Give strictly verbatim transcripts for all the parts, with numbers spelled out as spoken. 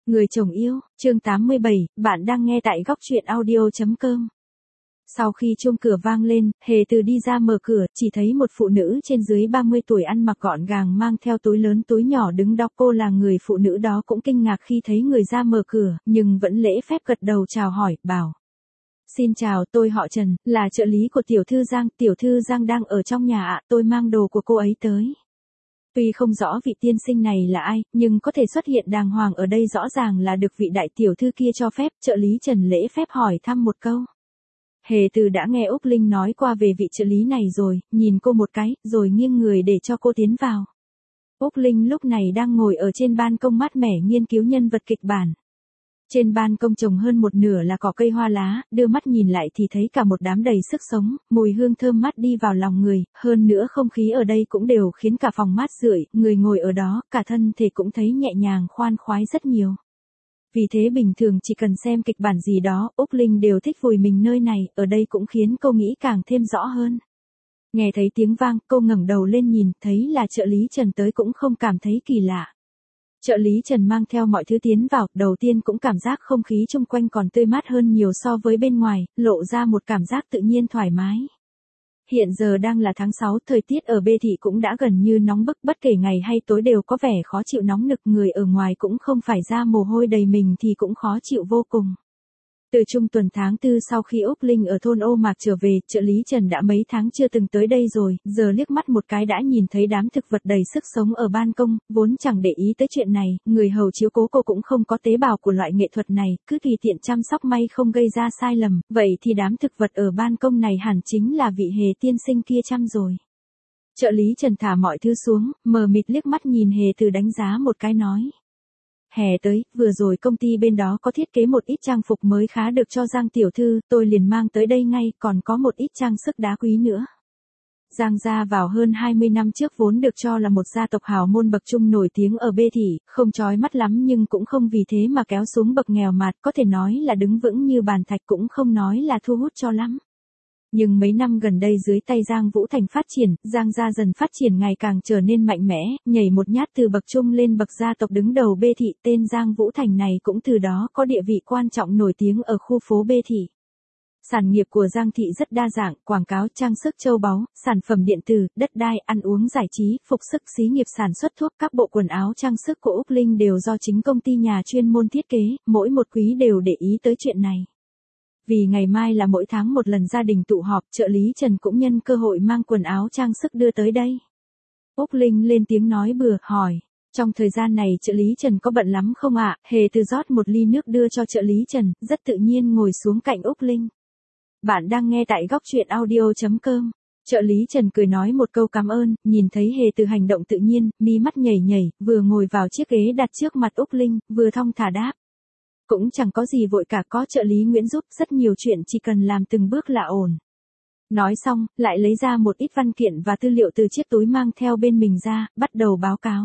Người chồng yêu, chương tám mươi bảy, bạn đang nghe tại góc truyện audio chấm com. Sau khi chuông cửa vang lên, Hề Từ đi ra mở cửa, chỉ thấy một phụ nữ trên dưới ba mươi tuổi ăn mặc gọn gàng mang theo túi lớn túi nhỏ đứng đó. Cô là người phụ nữ đó cũng kinh ngạc khi thấy người ra mở cửa, nhưng vẫn lễ phép gật đầu chào hỏi, bảo. Xin chào, tôi họ Trần, là trợ lý của tiểu thư Giang, tiểu thư Giang đang ở trong nhà ạ, tôi mang đồ của cô ấy tới. Tuy không rõ vị tiên sinh này là ai, nhưng có thể xuất hiện đàng hoàng ở đây rõ ràng là được vị đại tiểu thư kia cho phép. Trợ lý Trần lễ phép hỏi thăm một câu. Hề Từ đã nghe Úc Linh nói qua về vị trợ lý này rồi, nhìn cô một cái, rồi nghiêng người để cho cô tiến vào. Úc Linh lúc này đang ngồi ở trên ban công mát mẻ nghiên cứu nhân vật kịch bản. Trên ban công trồng hơn một nửa là cỏ cây hoa lá, đưa mắt nhìn lại thì thấy cả một đám đầy sức sống, mùi hương thơm mát đi vào lòng người, hơn nữa không khí ở đây cũng đều khiến cả phòng mát rượi, người ngồi ở đó, cả thân thể cũng thấy nhẹ nhàng khoan khoái rất nhiều. Vì thế bình thường chỉ cần xem kịch bản gì đó, Úc Linh đều thích vùi mình nơi này, ở đây cũng khiến cô nghĩ càng thêm rõ hơn. Nghe thấy tiếng vang, cô ngẩng đầu lên nhìn, thấy là trợ lý Trần tới cũng không cảm thấy kỳ lạ. Trợ lý Trần mang theo mọi thứ tiến vào, đầu tiên cũng cảm giác không khí xung quanh còn tươi mát hơn nhiều so với bên ngoài, lộ ra một cảm giác tự nhiên thoải mái. Hiện giờ đang là tháng sáu, thời tiết ở Bê Thị cũng đã gần như nóng bức, bất kể ngày hay tối đều có vẻ khó chịu nóng nực, người ở ngoài cũng không phải ra mồ hôi đầy mình thì cũng khó chịu vô cùng. Từ trung tuần tháng tư sau khi Úc Linh ở thôn Ô Mạc trở về, trợ lý Trần đã mấy tháng chưa từng tới đây rồi, giờ liếc mắt một cái đã nhìn thấy đám thực vật đầy sức sống ở ban công, vốn chẳng để ý tới chuyện này, người hầu chiếu cố cô cũng không có tế bào của loại nghệ thuật này, cứ tùy tiện chăm sóc may không gây ra sai lầm, vậy thì đám thực vật ở ban công này hẳn chính là vị Hề tiên sinh kia chăm rồi. Trợ lý Trần thả mọi thứ xuống, mờ mịt liếc mắt nhìn Hề Từ đánh giá một cái nói. Hè tới, vừa rồi công ty bên đó có thiết kế một ít trang phục mới khá được cho Giang tiểu thư, tôi liền mang tới đây ngay, còn có một ít trang sức đá quý nữa. Giang gia vào hơn hai mươi năm trước vốn được cho là một gia tộc hào môn bậc trung nổi tiếng ở Bê Thị, không chói mắt lắm nhưng cũng không vì thế mà kéo xuống bậc nghèo mạt, có thể nói là đứng vững như bàn thạch cũng không nói là thu hút cho lắm. Nhưng mấy năm gần đây dưới tay Giang Vũ Thành phát triển, Giang gia dần phát triển ngày càng trở nên mạnh mẽ, nhảy một nhát từ bậc trung lên bậc gia tộc đứng đầu Bê Thị, tên Giang Vũ Thành này cũng từ đó có địa vị quan trọng nổi tiếng ở khu phố Bê Thị. Sản nghiệp của Giang Thị rất đa dạng, quảng cáo, trang sức châu báu, sản phẩm điện tử, đất đai, ăn uống giải trí, phục sức, xí nghiệp sản xuất thuốc, các bộ quần áo trang sức của Úc Linh đều do chính công ty nhà chuyên môn thiết kế, mỗi một quý đều để ý tới chuyện này. Vì ngày mai là mỗi tháng một lần gia đình tụ họp, trợ lý Trần cũng nhân cơ hội mang quần áo trang sức đưa tới đây. Úc Linh lên tiếng nói bừa, hỏi, trong thời gian này trợ lý Trần có bận lắm không ạ? Hề Từ rót một ly nước đưa cho trợ lý Trần, rất tự nhiên ngồi xuống cạnh Úc Linh. Bạn đang nghe tại góc truyện audio chấm com. Trợ lý Trần cười nói một câu cảm ơn, nhìn thấy Hề Từ hành động tự nhiên, mi mắt nhảy nhảy, vừa ngồi vào chiếc ghế đặt trước mặt Úc Linh, vừa thong thả đáp. Cũng chẳng có gì vội cả, có trợ lý Nguyễn giúp, rất nhiều chuyện chỉ cần làm từng bước là ổn. Nói xong, lại lấy ra một ít văn kiện và tư liệu từ chiếc túi mang theo bên mình ra, bắt đầu báo cáo.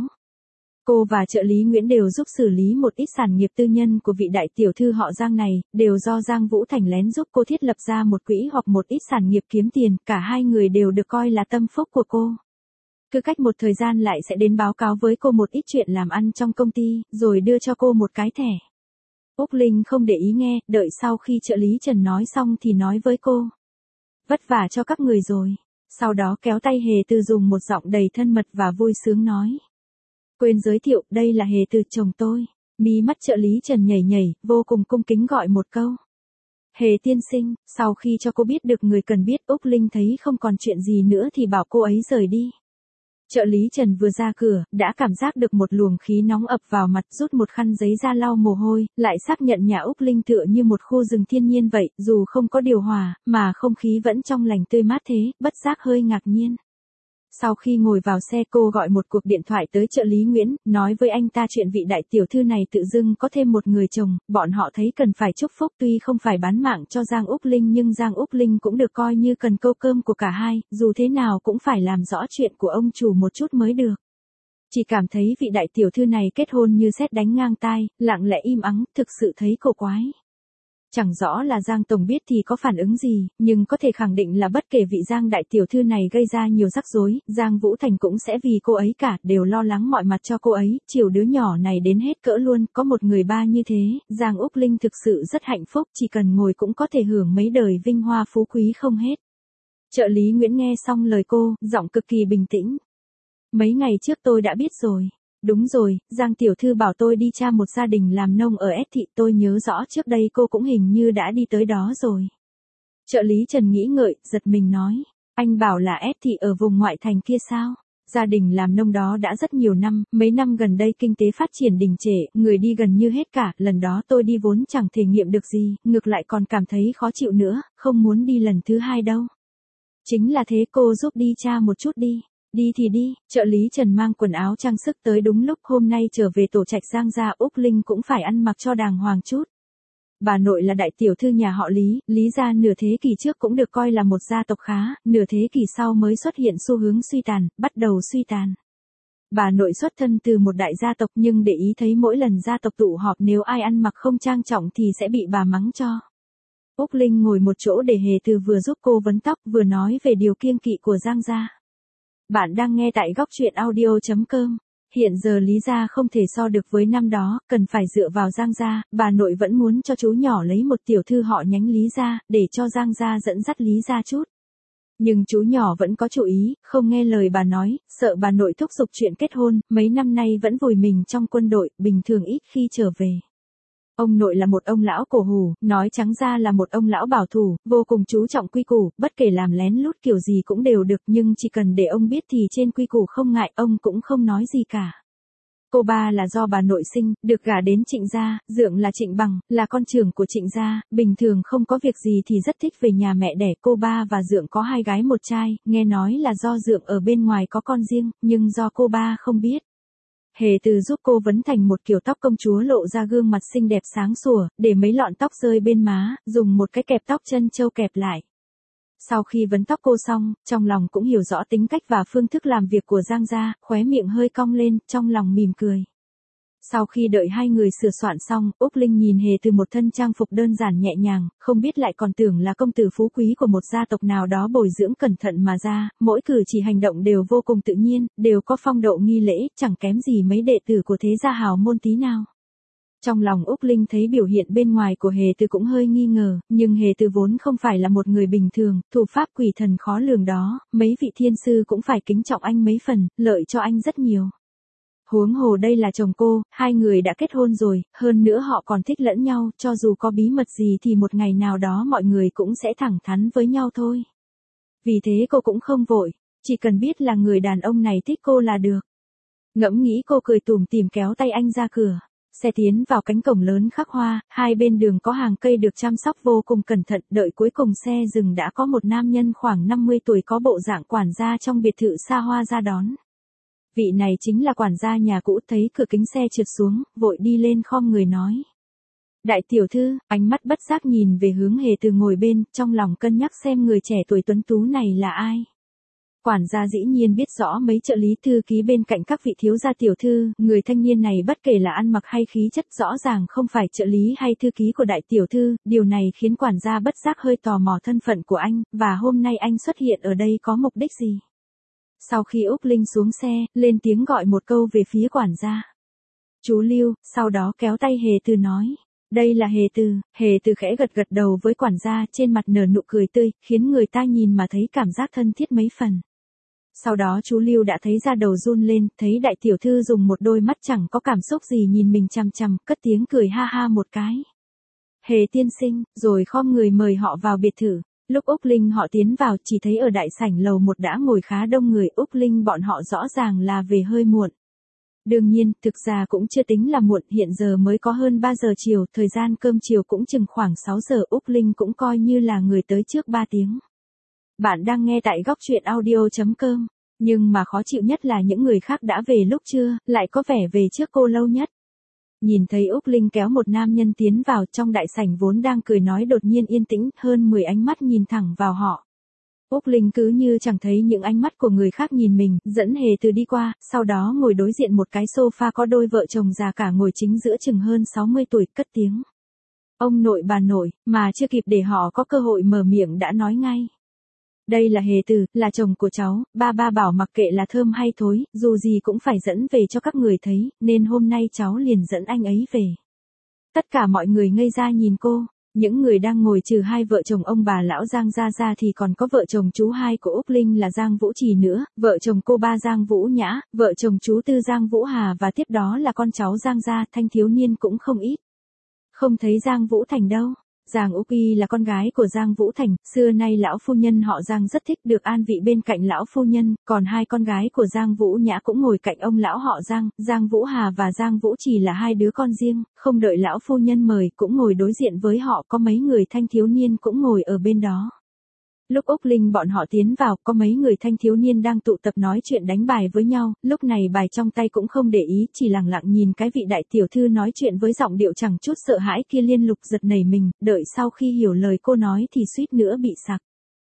Cô và trợ lý Nguyễn đều giúp xử lý một ít sản nghiệp tư nhân của vị đại tiểu thư họ Giang này, đều do Giang Vũ Thành lén giúp cô thiết lập ra một quỹ hoặc một ít sản nghiệp kiếm tiền, cả hai người đều được coi là tâm phúc của cô. Cứ cách một thời gian lại sẽ đến báo cáo với cô một ít chuyện làm ăn trong công ty, rồi đưa cho cô một cái thẻ. Úc Linh không để ý nghe, đợi sau khi trợ lý Trần nói xong thì nói với cô. Vất vả cho các người rồi. Sau đó kéo tay Hề Từ dùng một giọng đầy thân mật và vui sướng nói. Quên giới thiệu, đây là Hề Từ chồng tôi. Mí mắt trợ lý Trần nhảy nhảy, vô cùng cung kính gọi một câu. Hề tiên sinh, sau khi cho cô biết được người cần biết, Úc Linh thấy không còn chuyện gì nữa thì bảo cô ấy rời đi. Trợ lý Trần vừa ra cửa, đã cảm giác được một luồng khí nóng ập vào mặt, rút một khăn giấy ra lau mồ hôi, lại xác nhận nhà Úc Linh tựa như một khu rừng thiên nhiên vậy, dù không có điều hòa, mà không khí vẫn trong lành tươi mát thế, bất giác hơi ngạc nhiên. Sau khi ngồi vào xe cô gọi một cuộc điện thoại tới trợ lý Nguyễn, nói với anh ta chuyện vị đại tiểu thư này tự dưng có thêm một người chồng, bọn họ thấy cần phải chúc phúc, tuy không phải bán mạng cho Giang Úc Linh nhưng Giang Úc Linh cũng được coi như cần câu cơm của cả hai, dù thế nào cũng phải làm rõ chuyện của ông chủ một chút mới được. Chỉ cảm thấy vị đại tiểu thư này kết hôn như sét đánh ngang tai, lặng lẽ im ắng, thực sự thấy cổ quái. Chẳng rõ là Giang Tổng biết thì có phản ứng gì, nhưng có thể khẳng định là bất kể vị Giang đại tiểu thư này gây ra nhiều rắc rối, Giang Vũ Thành cũng sẽ vì cô ấy cả, đều lo lắng mọi mặt cho cô ấy, chiều đứa nhỏ này đến hết cỡ luôn, có một người ba như thế, Giang Úc Linh thực sự rất hạnh phúc, chỉ cần ngồi cũng có thể hưởng mấy đời vinh hoa phú quý không hết. Trợ lý Nguyễn nghe xong lời cô, giọng cực kỳ bình tĩnh. Mấy ngày trước tôi đã biết rồi. Đúng rồi, Giang tiểu thư bảo tôi đi tra một gia đình làm nông ở S thị, tôi nhớ rõ trước đây cô cũng hình như đã đi tới đó rồi. Trợ lý Trần nghĩ ngợi, giật mình nói, anh bảo là S thị ở vùng ngoại thành kia sao? Gia đình làm nông đó đã rất nhiều năm, mấy năm gần đây kinh tế phát triển đình trệ, người đi gần như hết cả, lần đó tôi đi vốn chẳng thể nghiệm được gì, ngược lại còn cảm thấy khó chịu nữa, không muốn đi lần thứ hai đâu. Chính là thế, cô giúp đi tra một chút đi. Đi thì đi, trợ lý Trần mang quần áo trang sức tới đúng lúc, hôm nay trở về tổ trạch Giang gia, Úc Linh cũng phải ăn mặc cho đàng hoàng chút. Bà nội là đại tiểu thư nhà họ Lý, Lý gia nửa thế kỷ trước cũng được coi là một gia tộc khá, nửa thế kỷ sau mới xuất hiện xu hướng suy tàn, bắt đầu suy tàn. Bà nội xuất thân từ một đại gia tộc nhưng để ý thấy mỗi lần gia tộc tụ họp nếu ai ăn mặc không trang trọng thì sẽ bị bà mắng cho. Úc Linh ngồi một chỗ để Hề Từ vừa giúp cô vấn tóc vừa nói về điều kiêng kỵ của Giang gia. Bạn đang nghe tại góc truyện audio chấm com. Hiện giờ Lý gia không thể so được với năm đó, cần phải dựa vào Giang gia, bà nội vẫn muốn cho chú nhỏ lấy một tiểu thư họ nhánh Lý gia, để cho Giang gia dẫn dắt Lý gia chút. Nhưng chú nhỏ vẫn có chủ ý, không nghe lời bà nói, sợ bà nội thúc giục chuyện kết hôn, mấy năm nay vẫn vùi mình trong quân đội, bình thường ít khi trở về. Ông nội là một ông lão cổ hủ, nói trắng ra là một ông lão bảo thủ, vô cùng chú trọng quy củ, bất kể làm lén lút kiểu gì cũng đều được, nhưng chỉ cần để ông biết thì trên quy củ không ngại, ông cũng không nói gì cả. Cô ba là do bà nội sinh, được gả đến Trịnh gia, Dượng là Trịnh Bằng, là con trưởng của Trịnh gia, bình thường không có việc gì thì rất thích về nhà mẹ đẻ. Cô ba và Dượng có hai gái một trai, nghe nói là do Dượng ở bên ngoài có con riêng, nhưng do cô ba không biết. Hề Từ giúp cô vấn thành một kiểu tóc công chúa lộ ra gương mặt xinh đẹp sáng sủa, để mấy lọn tóc rơi bên má, dùng một cái kẹp tóc chân châu kẹp lại. Sau khi vấn tóc cô xong, trong lòng cũng hiểu rõ tính cách và phương thức làm việc của Giang gia, khóe miệng hơi cong lên, trong lòng mỉm cười. Sau khi đợi hai người sửa soạn xong, Úc Linh nhìn Hề Từ một thân trang phục đơn giản nhẹ nhàng, không biết lại còn tưởng là công tử phú quý của một gia tộc nào đó bồi dưỡng cẩn thận mà ra, mỗi cử chỉ hành động đều vô cùng tự nhiên, đều có phong độ nghi lễ, chẳng kém gì mấy đệ tử của thế gia hào môn tí nào. Trong lòng Úc Linh thấy biểu hiện bên ngoài của Hề Từ cũng hơi nghi ngờ, nhưng Hề Từ vốn không phải là một người bình thường, thủ pháp quỷ thần khó lường đó, mấy vị thiên sư cũng phải kính trọng anh mấy phần, lợi cho anh rất nhiều. Huống hồ đây là chồng cô, hai người đã kết hôn rồi, hơn nữa họ còn thích lẫn nhau, cho dù có bí mật gì thì một ngày nào đó mọi người cũng sẽ thẳng thắn với nhau thôi. Vì thế cô cũng không vội, chỉ cần biết là người đàn ông này thích cô là được. Ngẫm nghĩ cô cười tủm tỉm kéo tay anh ra cửa. Xe tiến vào cánh cổng lớn khắc hoa, hai bên đường có hàng cây được chăm sóc vô cùng cẩn thận, đợi cuối cùng xe dừng đã có một nam nhân khoảng năm mươi tuổi có bộ dạng quản gia trong biệt thự xa hoa ra đón. Vị này chính là quản gia nhà cũ, thấy cửa kính xe trượt xuống, vội đi lên khom người nói. Đại tiểu thư, ánh mắt bất giác nhìn về hướng Hề Từ ngồi bên, trong lòng cân nhắc xem người trẻ tuổi tuấn tú này là ai. Quản gia dĩ nhiên biết rõ mấy trợ lý thư ký bên cạnh các vị thiếu gia tiểu thư, người thanh niên này bất kể là ăn mặc hay khí chất rõ ràng không phải trợ lý hay thư ký của đại tiểu thư, điều này khiến quản gia bất giác hơi tò mò thân phận của anh, và hôm nay anh xuất hiện ở đây có mục đích gì. Sau khi Úc Linh xuống xe, lên tiếng gọi một câu về phía quản gia. Chú Lưu, sau đó kéo tay Hề Từ nói. Đây là Hề Từ. Hề Từ khẽ gật gật đầu với quản gia, trên mặt nở nụ cười tươi, khiến người ta nhìn mà thấy cảm giác thân thiết mấy phần. Sau đó chú Lưu đã thấy da đầu run lên, thấy đại tiểu thư dùng một đôi mắt chẳng có cảm xúc gì nhìn mình chằm chằm, cất tiếng cười ha ha một cái. Hề tiên sinh, rồi khom người mời họ vào biệt thự. Lúc Úc Linh họ tiến vào chỉ thấy ở đại sảnh lầu một đã ngồi khá đông người, Úc Linh bọn họ rõ ràng là về hơi muộn. Đương nhiên, thực ra cũng chưa tính là muộn, hiện giờ mới có hơn ba giờ chiều, thời gian cơm chiều cũng chừng khoảng sáu giờ, Úc Linh cũng coi như là người tới trước ba tiếng. Bạn đang nghe tại góc truyện audio chấm com, nhưng mà khó chịu nhất là những người khác đã về lúc trưa, lại có vẻ về trước cô lâu nhất. Nhìn thấy Úc Linh kéo một nam nhân tiến vào, trong đại sảnh vốn đang cười nói đột nhiên yên tĩnh, hơn mười ánh mắt nhìn thẳng vào họ. Úc Linh cứ như chẳng thấy những ánh mắt của người khác nhìn mình, dẫn Hề Từ đi qua, sau đó ngồi đối diện một cái sofa có đôi vợ chồng già cả ngồi chính giữa chừng hơn sáu mươi tuổi, cất tiếng. Ông nội bà nội, mà chưa kịp để họ có cơ hội mở miệng đã nói ngay. Đây là Hề Từ, là chồng của cháu, ba ba bảo mặc kệ là thơm hay thối, dù gì cũng phải dẫn về cho các người thấy, nên hôm nay cháu liền dẫn anh ấy về. Tất cả mọi người ngây ra nhìn cô, những người đang ngồi trừ hai vợ chồng ông bà lão Giang gia ra thì còn có vợ chồng chú hai của Úc Linh là Giang Vũ Trì nữa, vợ chồng cô ba Giang Vũ Nhã, vợ chồng chú tư Giang Vũ Hà và tiếp đó là con cháu Giang gia, thanh thiếu niên cũng không ít. Không thấy Giang Vũ Thành đâu. Giang Úc Y là con gái của Giang Vũ Thành, xưa nay lão phu nhân họ Giang rất thích được an vị bên cạnh lão phu nhân, còn hai con gái của Giang Vũ Nhã cũng ngồi cạnh ông lão họ Giang, Giang Vũ Hà và Giang Vũ Trì là hai đứa con riêng, không đợi lão phu nhân mời cũng ngồi đối diện với họ, có mấy người thanh thiếu niên cũng ngồi ở bên đó. Lúc Úc Linh bọn họ tiến vào, có mấy người thanh thiếu niên đang tụ tập nói chuyện đánh bài với nhau, lúc này bài trong tay cũng không để ý, chỉ lặng lặng nhìn cái vị đại tiểu thư nói chuyện với giọng điệu chẳng chút sợ hãi kia, liên lục giật nảy mình, đợi sau khi hiểu lời cô nói thì suýt nữa bị sặc.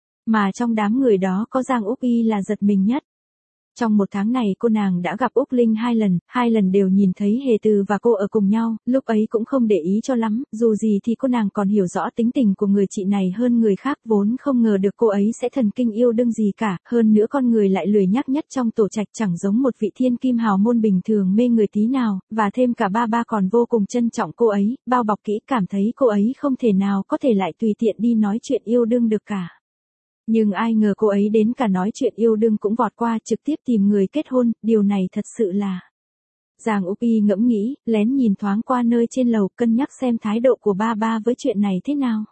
Mà trong đám người đó có Giang Úc Y là giật mình nhất. Trong một tháng này cô nàng đã gặp Úc Linh hai lần, hai lần đều nhìn thấy Hề Từ và cô ở cùng nhau, lúc ấy cũng không để ý cho lắm, dù gì thì cô nàng còn hiểu rõ tính tình của người chị này hơn người khác, vốn không ngờ được cô ấy sẽ thần kinh yêu đương gì cả, hơn nữa con người lại lười nhác nhất trong tổ trạch, chẳng giống một vị thiên kim hào môn bình thường mê người tí nào, và thêm cả ba ba còn vô cùng trân trọng cô ấy, bao bọc kỹ, cảm thấy cô ấy không thể nào có thể lại tùy tiện đi nói chuyện yêu đương được cả. Nhưng ai ngờ cô ấy đến cả nói chuyện yêu đương cũng vọt qua, trực tiếp tìm người kết hôn, điều này thật sự là... Giang Úc Y ngẫm nghĩ, lén nhìn thoáng qua nơi trên lầu, cân nhắc xem thái độ của ba ba với chuyện này thế nào.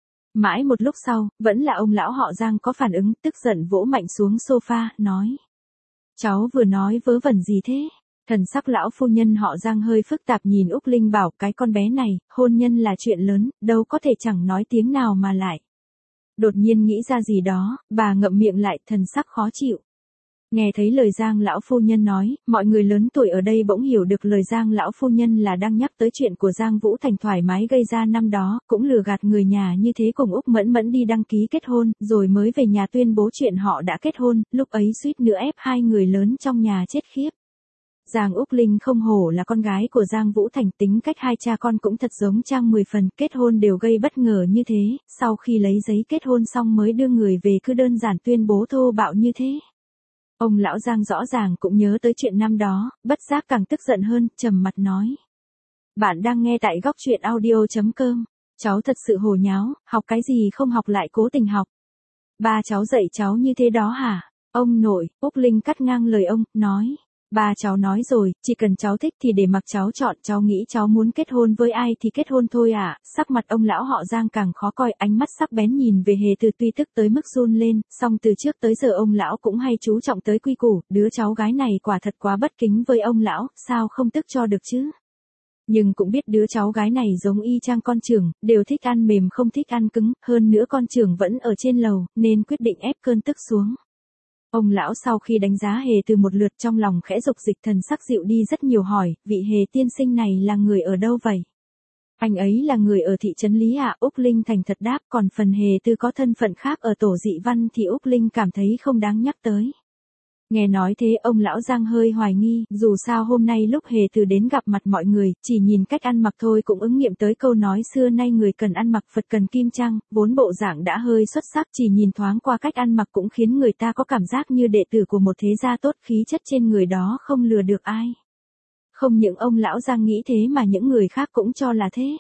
Mãi một lúc sau, vẫn là ông lão họ Giang có phản ứng, tức giận vỗ mạnh xuống sofa, nói. Cháu vừa nói vớ vẩn gì thế? Thần sắc lão phu nhân họ Giang hơi phức tạp nhìn Úc Linh bảo, cái con bé này, hôn nhân là chuyện lớn, đâu có thể chẳng nói tiếng nào mà lại. Đột nhiên nghĩ ra gì đó, bà ngậm miệng lại, thần sắc khó chịu. Nghe thấy lời Giang lão phu nhân nói, mọi người lớn tuổi ở đây bỗng hiểu được lời Giang lão phu nhân là đang nhắc tới chuyện của Giang Vũ Thành thoải mái gây ra năm đó, cũng lừa gạt người nhà như thế cùng Úc Mẫn Mẫn đi đăng ký kết hôn, rồi mới về nhà tuyên bố chuyện họ đã kết hôn, lúc ấy suýt nữa ép hai người lớn trong nhà chết khiếp. Giang Úc Linh không hổ là con gái của Giang Vũ Thành, tính cách hai cha con cũng thật giống trang mười phần, kết hôn đều gây bất ngờ như thế, sau khi lấy giấy kết hôn xong mới đưa người về cứ đơn giản tuyên bố thô bạo như thế. Ông lão Giang rõ ràng cũng nhớ tới chuyện năm đó, bất giác càng tức giận hơn, trầm mặt nói. Bạn đang nghe tại góc truyện audio chấm com, cháu thật sự hồ nháo, học cái gì không học lại cố tình học. Ba cháu dạy cháu như thế đó hả? Ông nội, Úc Linh cắt ngang lời ông, nói. Ba cháu nói rồi, chỉ cần cháu thích thì để mặc cháu chọn, cháu nghĩ cháu muốn kết hôn với ai thì kết hôn thôi à, sắc mặt ông lão họ Giang càng khó coi, ánh mắt sắc bén nhìn về Hề Từ tuy tức tới mức run lên, song từ trước tới giờ ông lão cũng hay chú trọng tới quy củ, đứa cháu gái này quả thật quá bất kính với ông lão, sao không tức cho được chứ. Nhưng cũng biết đứa cháu gái này giống y chang con trưởng, đều thích ăn mềm không thích ăn cứng, hơn nữa con trưởng vẫn ở trên lầu, nên quyết định ép cơn tức xuống. Ông lão sau khi đánh giá Hề Từ một lượt trong lòng khẽ dục dịch, thần sắc dịu đi rất nhiều, hỏi, vị Hề tiên sinh này là người ở đâu vậy? Anh ấy là người ở thị trấn Lý ạ, Úc Linh thành thật đáp, còn phần Hề Từ có thân phận khác ở tổ dị văn thì Úc Linh cảm thấy không đáng nhắc tới. Nghe nói thế ông lão Giang hơi hoài nghi, dù sao hôm nay lúc Hề Từ đến gặp mặt mọi người, chỉ nhìn cách ăn mặc thôi cũng ứng nghiệm tới câu nói xưa nay người cần ăn mặc Phật cần kim trang, vốn bộ dạng đã hơi xuất sắc, chỉ nhìn thoáng qua cách ăn mặc cũng khiến người ta có cảm giác như đệ tử của một thế gia tốt, khí chất trên người đó không lừa được ai. Không những ông lão Giang nghĩ thế mà những người khác cũng cho là thế.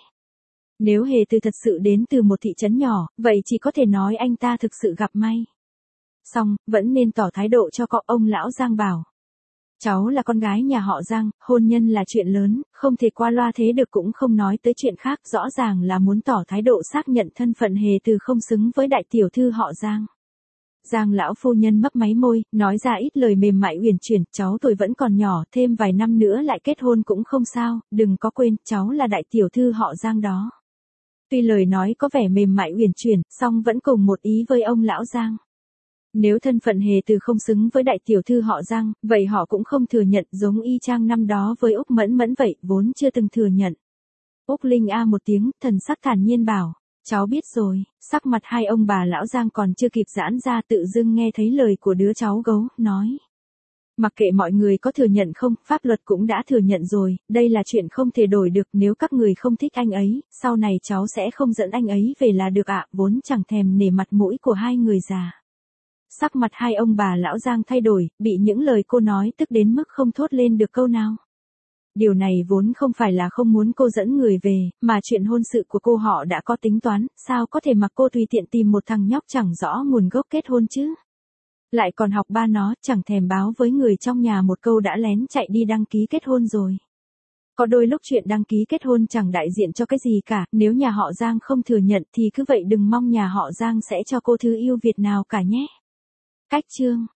Nếu Hề Từ thật sự đến từ một thị trấn nhỏ, vậy chỉ có thể nói anh ta thực sự gặp may. Xong, vẫn nên tỏ thái độ cho cậu, ông lão Giang bảo. Cháu là con gái nhà họ Giang, hôn nhân là chuyện lớn, không thể qua loa thế được, cũng không nói tới chuyện khác, rõ ràng là muốn tỏ thái độ xác nhận thân phận Hề Từ không xứng với đại tiểu thư họ Giang. Giang lão phu nhân mấp máy môi, nói ra ít lời mềm mại uyển chuyển, cháu tuổi vẫn còn nhỏ, thêm vài năm nữa lại kết hôn cũng không sao, đừng có quên, cháu là đại tiểu thư họ Giang đó. Tuy lời nói có vẻ mềm mại uyển chuyển, song vẫn cùng một ý với ông lão Giang. Nếu thân phận Hề Từ không xứng với đại tiểu thư họ Giang, vậy họ cũng không thừa nhận, giống y chang năm đó với Úc Mẫn Mẫn vậy, vốn chưa từng thừa nhận. Úc Linh a một tiếng, thần sắc thản nhiên bảo, cháu biết rồi, sắc mặt hai ông bà lão Giang còn chưa kịp giãn ra, tự dưng nghe thấy lời của đứa cháu gấu, nói. Mặc kệ mọi người có thừa nhận không, pháp luật cũng đã thừa nhận rồi, đây là chuyện không thể đổi được, nếu các người không thích anh ấy, sau này cháu sẽ không dẫn anh ấy về là được ạ, vốn chẳng thèm nể mặt mũi của hai người già. Sắc mặt hai ông bà lão Giang thay đổi, bị những lời cô nói tức đến mức không thốt lên được câu nào. Điều này vốn không phải là không muốn cô dẫn người về, mà chuyện hôn sự của cô họ đã có tính toán, sao có thể mặc cô tùy tiện tìm một thằng nhóc chẳng rõ nguồn gốc kết hôn chứ. Lại còn học ba nó, chẳng thèm báo với người trong nhà một câu đã lén chạy đi đăng ký kết hôn rồi. Có đôi lúc chuyện đăng ký kết hôn chẳng đại diện cho cái gì cả, nếu nhà họ Giang không thừa nhận thì cứ vậy đừng mong nhà họ Giang sẽ cho cô thứ yêu Việt nào cả nhé. Cách chương